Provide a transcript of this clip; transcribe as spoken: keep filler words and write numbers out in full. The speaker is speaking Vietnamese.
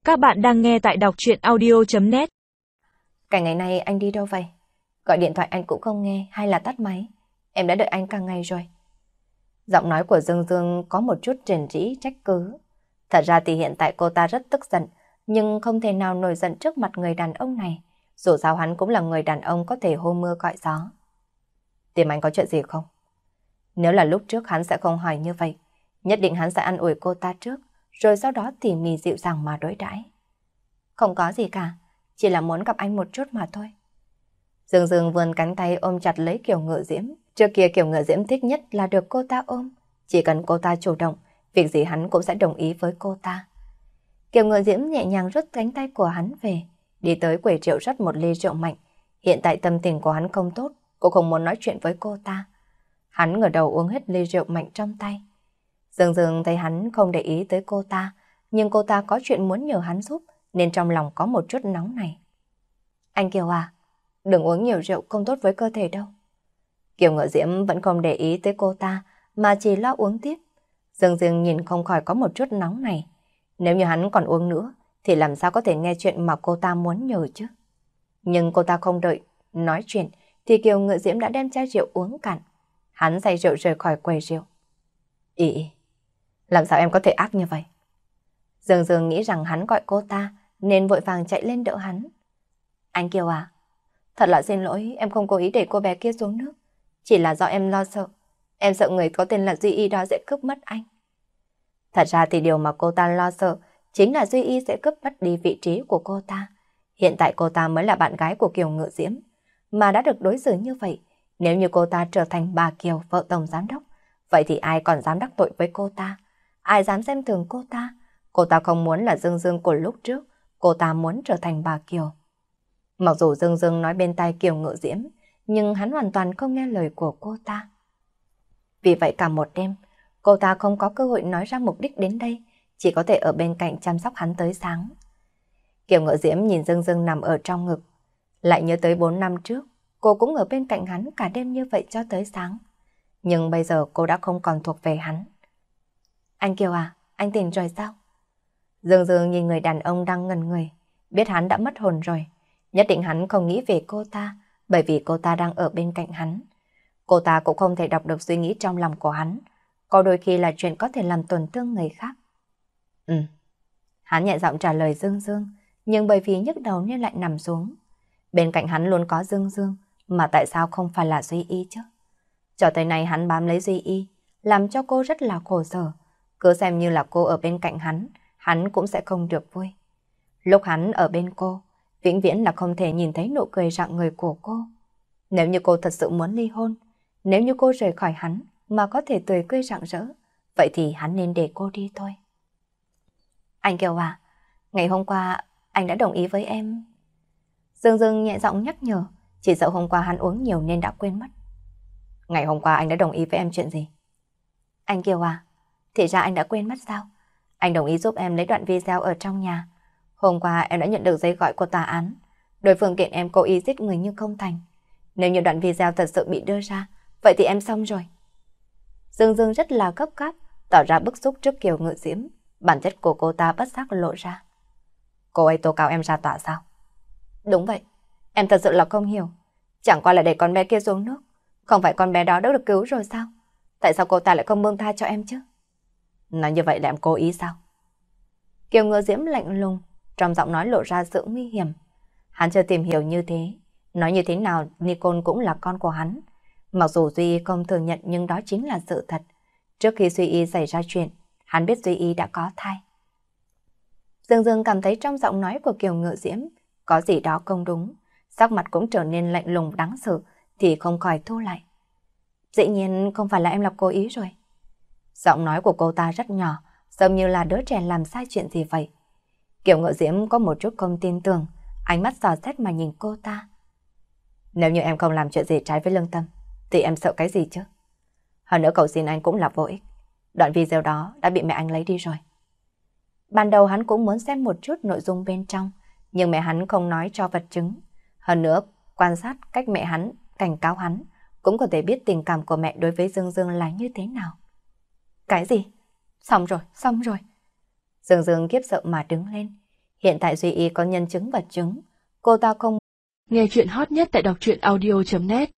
Các bạn đang nghe tại đọc truyện audio chấm net. Cả ngày nay anh đi đâu vậy? Gọi điện thoại anh cũng không nghe hay là tắt máy. Em đã đợi anh cả ngày rồi. Giọng nói của Dương Dương có một chút rền rĩ trách cứ. Thật ra thì hiện tại cô ta rất tức giận, nhưng không thể nào nổi giận trước mặt người đàn ông này. Dù sao hắn cũng là người đàn ông có thể hô mưa gọi gió. Tìm anh có chuyện gì không? Nếu là lúc trước hắn sẽ không hỏi như vậy. Nhất định hắn sẽ ăn ủi cô ta trước, rồi sau đó tỉ mỉ dịu dàng mà đối đãi. Không có gì cả, chỉ là muốn gặp anh một chút mà thôi. Dương Dương vươn cánh tay ôm chặt lấy Kiều Ngự Diễm. Trước kia Kiều Ngự Diễm thích nhất là được cô ta ôm. Chỉ cần cô ta chủ động, việc gì hắn cũng sẽ đồng ý với cô ta. Kiều Ngự Diễm nhẹ nhàng rút cánh tay của hắn về, đi tới quầy rượu rót một ly rượu mạnh. Hiện tại tâm tình của hắn không tốt, cô không muốn nói chuyện với cô ta. Hắn ngửa đầu uống hết ly rượu mạnh trong tay. Dương Dương thấy hắn không để ý tới cô ta, nhưng cô ta có chuyện muốn nhờ hắn giúp, nên trong lòng có một chút nóng này. Anh Kiều à, đừng uống nhiều rượu không tốt với cơ thể đâu. Kiều Ngự Diễm vẫn không để ý tới cô ta, mà chỉ lo uống tiếp. Dương Dương nhìn không khỏi có một chút nóng này. Nếu như hắn còn uống nữa, thì làm sao có thể nghe chuyện mà cô ta muốn nhờ chứ? Nhưng cô ta không đợi nói chuyện, thì Kiều Ngự Diễm đã đem chai rượu uống cạn. Hắn say rượu rời khỏi quầy rượu. Ý ý, làm sao em có thể ác như vậy? Dương Dương nghĩ rằng hắn gọi cô ta, nên vội vàng chạy lên đỡ hắn. Anh Kiều à, thật là xin lỗi, em không cố ý để cô bé kia xuống nước. Chỉ là do em lo sợ. Em sợ người có tên là Duy Y đó sẽ cướp mất anh. Thật ra thì điều mà cô ta lo sợ chính là Duy Y sẽ cướp mất đi vị trí của cô ta. Hiện tại cô ta mới là bạn gái của Kiều Ngự Diễm, mà đã được đối xử như vậy. Nếu như cô ta trở thành bà Kiều, vợ tổng giám đốc, vậy thì ai còn dám đắc tội với cô ta? Ai dám xem thường cô ta? Cô ta không muốn là Dương Dương của lúc trước, cô ta muốn trở thành bà Kiều. Mặc dù Dương Dương nói bên tai Kiều Ngự Diễm, nhưng hắn hoàn toàn không nghe lời của cô ta. Vì vậy cả một đêm, cô ta không có cơ hội nói ra mục đích đến đây, chỉ có thể ở bên cạnh chăm sóc hắn tới sáng. Kiều Ngự Diễm nhìn Dương Dương nằm ở trong ngực, lại nhớ tới bốn năm trước, cô cũng ở bên cạnh hắn cả đêm như vậy cho tới sáng. Nhưng bây giờ cô đã không còn thuộc về hắn. Anh Kiều à, anh tỉnh rồi sao? Dương Dương nhìn người đàn ông đang ngẩn người, biết hắn đã mất hồn rồi. Nhất định hắn không nghĩ về cô ta, bởi vì cô ta đang ở bên cạnh hắn. Cô ta cũng không thể đọc được suy nghĩ trong lòng của hắn. Có đôi khi là chuyện có thể làm tổn thương người khác. Ừ. Hắn nhẹ giọng trả lời Dương Dương, nhưng bởi vì nhức đầu nên lại nằm xuống. Bên cạnh hắn luôn có Dương Dương, mà tại sao không phải là Duy Y chứ? Cho tới nay hắn bám lấy Duy Y, làm cho cô rất là khổ sở. Cứ xem như là cô ở bên cạnh hắn, hắn cũng sẽ không được vui. Lúc hắn ở bên cô, vĩnh viễn là không thể nhìn thấy nụ cười rạng người của cô. Nếu như cô thật sự muốn ly hôn, nếu như cô rời khỏi hắn mà có thể tươi cười rạng rỡ, vậy thì hắn nên để cô đi thôi. Anh Kiều à, ngày hôm qua anh đã đồng ý với em. Dương Dương nhẹ giọng nhắc nhở, chỉ sợ hôm qua hắn uống nhiều nên đã quên mất. Ngày hôm qua anh đã đồng ý với em chuyện gì? Anh Kiều à, thì ra anh đã quên mất sao? Anh đồng ý giúp em lấy đoạn video ở trong nhà. Hôm qua em đã nhận được giấy gọi của tòa án. Đối phương kiện em cố ý giết người nhưng không thành. Nếu như đoạn video thật sự bị đưa ra, vậy thì em xong rồi. Dương Dương rất là gấp gáp, tỏ ra bức xúc trước Kiều Ngự Diễm. Bản chất của cô ta bất giác lộ ra. Cô ấy tố cáo em ra tòa sao? Đúng vậy, em thật sự là không hiểu. Chẳng qua là để con bé kia xuống nước. Không phải con bé đó đã được cứu rồi sao? Tại sao cô ta lại không buông tha cho em chứ? Nói như vậy là em cố ý sao? Kiều Ngự Diễm lạnh lùng, trong giọng nói lộ ra sự nguy hiểm. Hắn chưa tìm hiểu như thế. Nói như thế nào, Nicole cũng là con của hắn. Mặc dù Duy Y không thừa nhận nhưng đó chính là sự thật. Trước khi Duy Y xảy ra chuyện, hắn biết Duy Y đã có thai. Dương Dương cảm thấy trong giọng nói của Kiều Ngự Diễm có gì đó không đúng. Sắc mặt cũng trở nên lạnh lùng đáng sợ, thì không khỏi thu lại. Dĩ nhiên không phải là em là cố ý rồi. Giọng nói của cô ta rất nhỏ, giống như là đứa trẻ làm sai chuyện gì vậy. Kiều Ngự Diễm có một chút không tin tưởng, ánh mắt dò xét mà nhìn cô ta. Nếu như em không làm chuyện gì trái với lương tâm, thì em sợ cái gì chứ? Hơn nữa cầu xin anh cũng là vô ích. Đoạn video đó đã bị mẹ anh lấy đi rồi. Ban đầu hắn cũng muốn xem một chút nội dung bên trong, nhưng mẹ hắn không nói cho vật chứng. Hơn nữa, quan sát cách mẹ hắn cảnh cáo hắn, cũng có thể biết tình cảm của mẹ đối với Dương Dương là như thế nào. Cái gì? Xong rồi, xong rồi. Dương Dương khiếp sợ mà đứng lên. Hiện tại Duy Y có nhân chứng vật chứng. Cô ta không... Nghe chuyện hot nhất tại đọc truyện audio chấm net